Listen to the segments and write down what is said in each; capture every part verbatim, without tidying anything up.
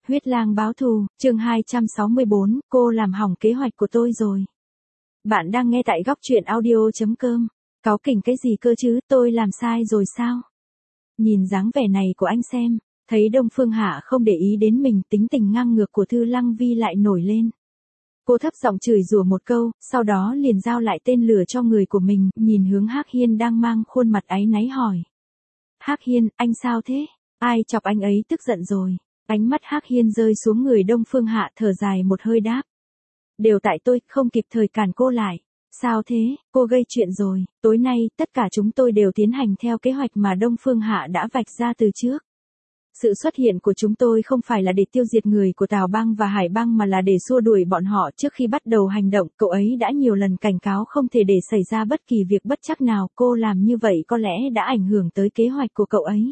Huyết lang báo thù, chương hai trăm sáu mươi bốn, cô làm hỏng kế hoạch của tôi rồi. Bạn đang nghe tại góc truyện audio.com. Cáu kỉnh cái gì cơ chứ, tôi làm sai rồi sao? Nhìn dáng vẻ này của anh xem, thấy Đông Phương Hạ không để ý đến mình, tính tình ngang ngược của Thư Lăng Vi lại nổi lên. Cô thấp giọng chửi rủa một câu, sau đó liền giao lại tên lửa cho người của mình, nhìn hướng Hắc Hiên đang mang khuôn mặt áy náy hỏi. Hắc Hiên, anh sao thế? Ai chọc anh ấy tức giận rồi? Ánh mắt Hắc Hiên rơi xuống người Đông Phương Hạ, thở dài một hơi đáp. Đều tại tôi, không kịp thời cản cô lại. Sao thế, cô gây chuyện rồi, tối nay, tất cả chúng tôi đều tiến hành theo kế hoạch mà Đông Phương Hạ đã vạch ra từ trước. Sự xuất hiện của chúng tôi không phải là để tiêu diệt người của Tào Bang và Hải Bang mà là để xua đuổi bọn họ. Trước khi bắt đầu hành động, cậu ấy đã nhiều lần cảnh cáo không thể để xảy ra bất kỳ việc bất trắc nào. Cô làm như vậy có lẽ đã ảnh hưởng tới kế hoạch của cậu ấy.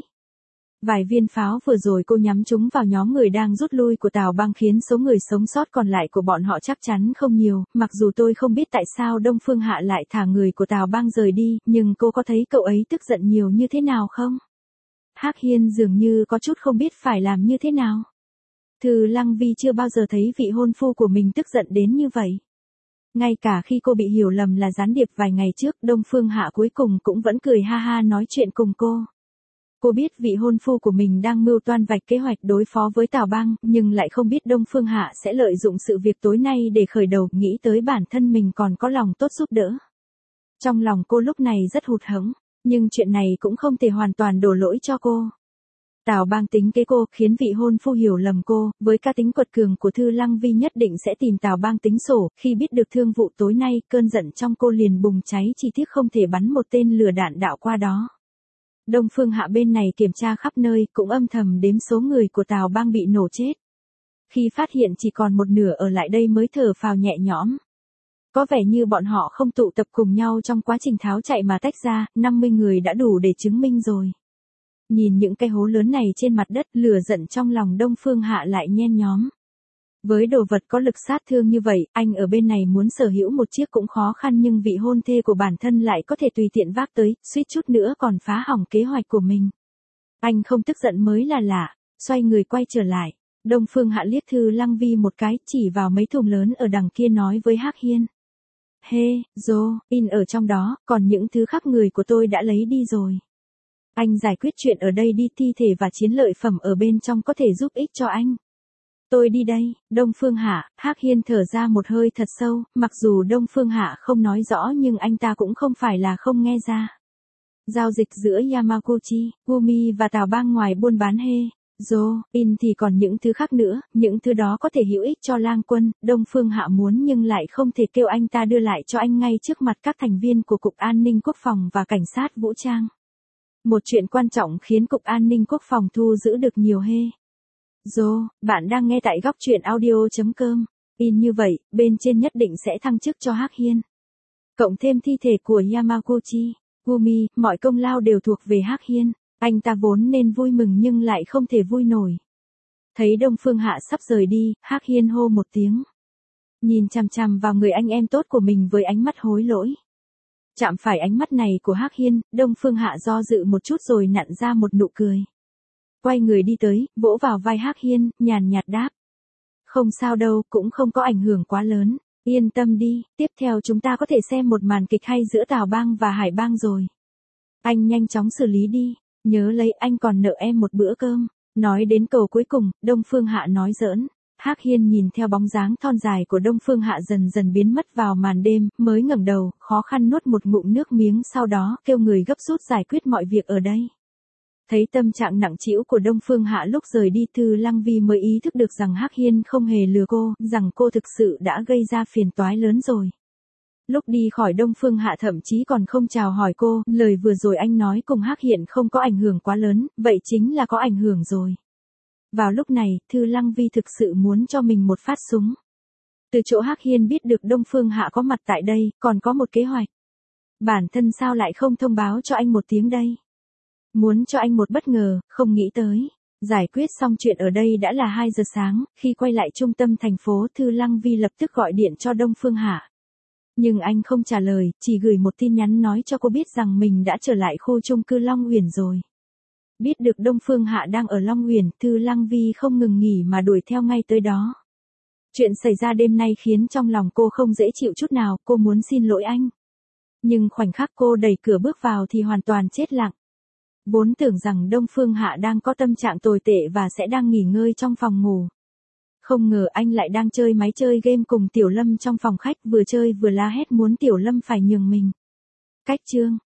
Vài viên pháo vừa rồi cô nhắm chúng vào nhóm người đang rút lui của Tào Bang khiến số người sống sót còn lại của bọn họ chắc chắn không nhiều. Mặc dù tôi không biết tại sao Đông Phương Hạ lại thả người của Tào Bang rời đi, nhưng cô có thấy cậu ấy tức giận nhiều như thế nào không? Hắc Hiên dường như có chút không biết phải làm như thế nào. Thư Lăng Vi chưa bao giờ thấy vị hôn phu của mình tức giận đến như vậy. Ngay cả khi cô bị hiểu lầm là gián điệp vài ngày trước, Đông Phương Hạ cuối cùng cũng vẫn cười ha ha nói chuyện cùng cô. Cô biết vị hôn phu của mình đang mưu toan vạch kế hoạch đối phó với Tào Bang, nhưng lại không biết Đông Phương Hạ sẽ lợi dụng sự việc tối nay để khởi đầu, nghĩ tới bản thân mình còn có lòng tốt giúp đỡ. Trong lòng cô lúc này rất hụt hẫng, nhưng chuyện này cũng không thể hoàn toàn đổ lỗi cho cô. Tào Bang tính kế cô, khiến vị hôn phu hiểu lầm cô, với cá tính quật cường của Thư Lăng Vi nhất định sẽ tìm Tào Bang tính sổ. Khi biết được thương vụ tối nay, cơn giận trong cô liền bùng cháy, chỉ tiếc không thể bắn một tên lửa đạn đạo qua đó. Đông Phương Hạ bên này kiểm tra khắp nơi, cũng âm thầm đếm số người của Tào Bang bị nổ chết. Khi phát hiện chỉ còn một nửa ở lại đây mới thở phào nhẹ nhõm. Có vẻ như bọn họ không tụ tập cùng nhau trong quá trình tháo chạy mà tách ra, năm mươi người đã đủ để chứng minh rồi. Nhìn những cái hố lớn này trên mặt đất, lửa giận trong lòng Đông Phương Hạ lại nhen nhóm. Với đồ vật có lực sát thương như vậy, anh ở bên này muốn sở hữu một chiếc cũng khó khăn, nhưng vị hôn thê của bản thân lại có thể tùy tiện vác tới, suýt chút nữa còn phá hỏng kế hoạch của mình. Anh không tức giận mới là lạ, xoay người quay trở lại. Đông Phương Hạ liếc Thư Lăng Vi một cái, chỉ vào mấy thùng lớn ở đằng kia nói với Hắc Hiên. Hê, Dô, in ở trong đó, còn những thứ khác người của tôi đã lấy đi rồi. Anh giải quyết chuyện ở đây đi, thi thể và chiến lợi phẩm ở bên trong có thể giúp ích cho anh. Tôi đi đây, Đông Phương Hạ. Hắc Hiên thở ra một hơi thật sâu, mặc dù Đông Phương Hạ không nói rõ nhưng anh ta cũng không phải là không nghe ra. Giao dịch giữa Yamaguchi, Gumi và Tào Bang ngoài buôn bán Hê, Dô, in thì còn những thứ khác nữa, những thứ đó có thể hữu ích cho Lang Quân. Đông Phương Hạ muốn nhưng lại không thể kêu anh ta đưa lại cho anh ngay trước mặt các thành viên của Cục An ninh Quốc phòng và Cảnh sát Vũ trang. Một chuyện quan trọng khiến Cục An ninh Quốc phòng thu giữ được nhiều Hê. Dô, bạn đang nghe tại góc truyện audio.com. In như vậy, bên trên nhất định sẽ thăng chức cho Hắc Hiên. Cộng thêm thi thể của Yamaguchi, Gumi, mọi công lao đều thuộc về Hắc Hiên. Anh ta vốn nên vui mừng nhưng lại không thể vui nổi. Thấy Đông Phương Hạ sắp rời đi, Hắc Hiên hô một tiếng. Nhìn chằm chằm vào người anh em tốt của mình với ánh mắt hối lỗi. Chạm phải ánh mắt này của Hắc Hiên, Đông Phương Hạ do dự một chút rồi nặn ra một nụ cười. Quay người đi tới, vỗ vào vai Hắc Hiên, nhàn nhạt đáp. Không sao đâu, cũng không có ảnh hưởng quá lớn. Yên tâm đi, tiếp theo chúng ta có thể xem một màn kịch hay giữa Tào Bang và Hải Bang rồi. Anh nhanh chóng xử lý đi, nhớ lấy, anh còn nợ em một bữa cơm. Nói đến câu cuối cùng, Đông Phương Hạ nói giỡn. Hắc Hiên nhìn theo bóng dáng thon dài của Đông Phương Hạ dần dần biến mất vào màn đêm, mới ngẩng đầu, khó khăn nuốt một ngụm nước miếng, sau đó kêu người gấp rút giải quyết mọi việc ở đây. Thấy tâm trạng nặng trĩu của Đông Phương Hạ lúc rời đi, Thư Lăng Vi mới ý thức được rằng Hắc Hiên không hề lừa cô, rằng cô thực sự đã gây ra phiền toái lớn rồi. Lúc đi khỏi Đông Phương Hạ thậm chí còn không chào hỏi cô, lời vừa rồi anh nói cùng Hắc Hiên không có ảnh hưởng quá lớn, vậy chính là có ảnh hưởng rồi. Vào lúc này, Thư Lăng Vi thực sự muốn cho mình một phát súng. Từ chỗ Hắc Hiên biết được Đông Phương Hạ có mặt tại đây, còn có một kế hoạch. Bản thân sao lại không thông báo cho anh một tiếng đây? Muốn cho anh một bất ngờ, không nghĩ tới. Giải quyết xong chuyện ở đây đã là hai giờ sáng, khi quay lại trung tâm thành phố, Thư Lăng Vi lập tức gọi điện cho Đông Phương Hạ. Nhưng anh không trả lời, chỉ gửi một tin nhắn nói cho cô biết rằng mình đã trở lại khu chung cư Long Uyển rồi. Biết được Đông Phương Hạ đang ở Long Uyển, Thư Lăng Vi không ngừng nghỉ mà đuổi theo ngay tới đó. Chuyện xảy ra đêm nay khiến trong lòng cô không dễ chịu chút nào, cô muốn xin lỗi anh. Nhưng khoảnh khắc cô đẩy cửa bước vào thì hoàn toàn chết lặng. Vốn tưởng rằng Đông Phương Hạ đang có tâm trạng tồi tệ và sẽ đang nghỉ ngơi trong phòng ngủ. Không ngờ anh lại đang chơi máy chơi game cùng Tiểu Lâm trong phòng khách, vừa chơi vừa la hét muốn Tiểu Lâm phải nhường mình. Cách chương